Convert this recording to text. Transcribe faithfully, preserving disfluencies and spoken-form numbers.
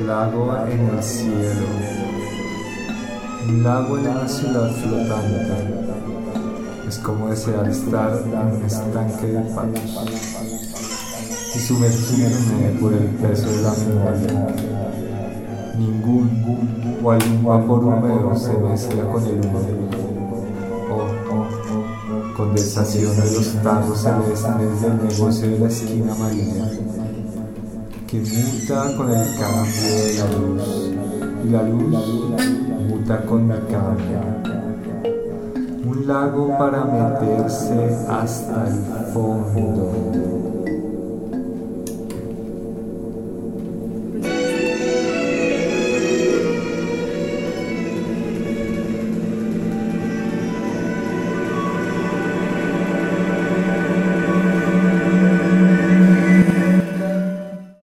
el lago en el cielo. Un lago en una ciudad flotante. Es como desear estar en un estanque de patos y sumergirme por el peso de la memoria. Ningún o algún vapor húmedo se mezcla con el humo. Oh, condensación de los tarros celestes del negocio de la esquina amarilla, que muta con el cambio de la luz, y la luz muta con el cambio. Un lago para meterse hasta el fondo.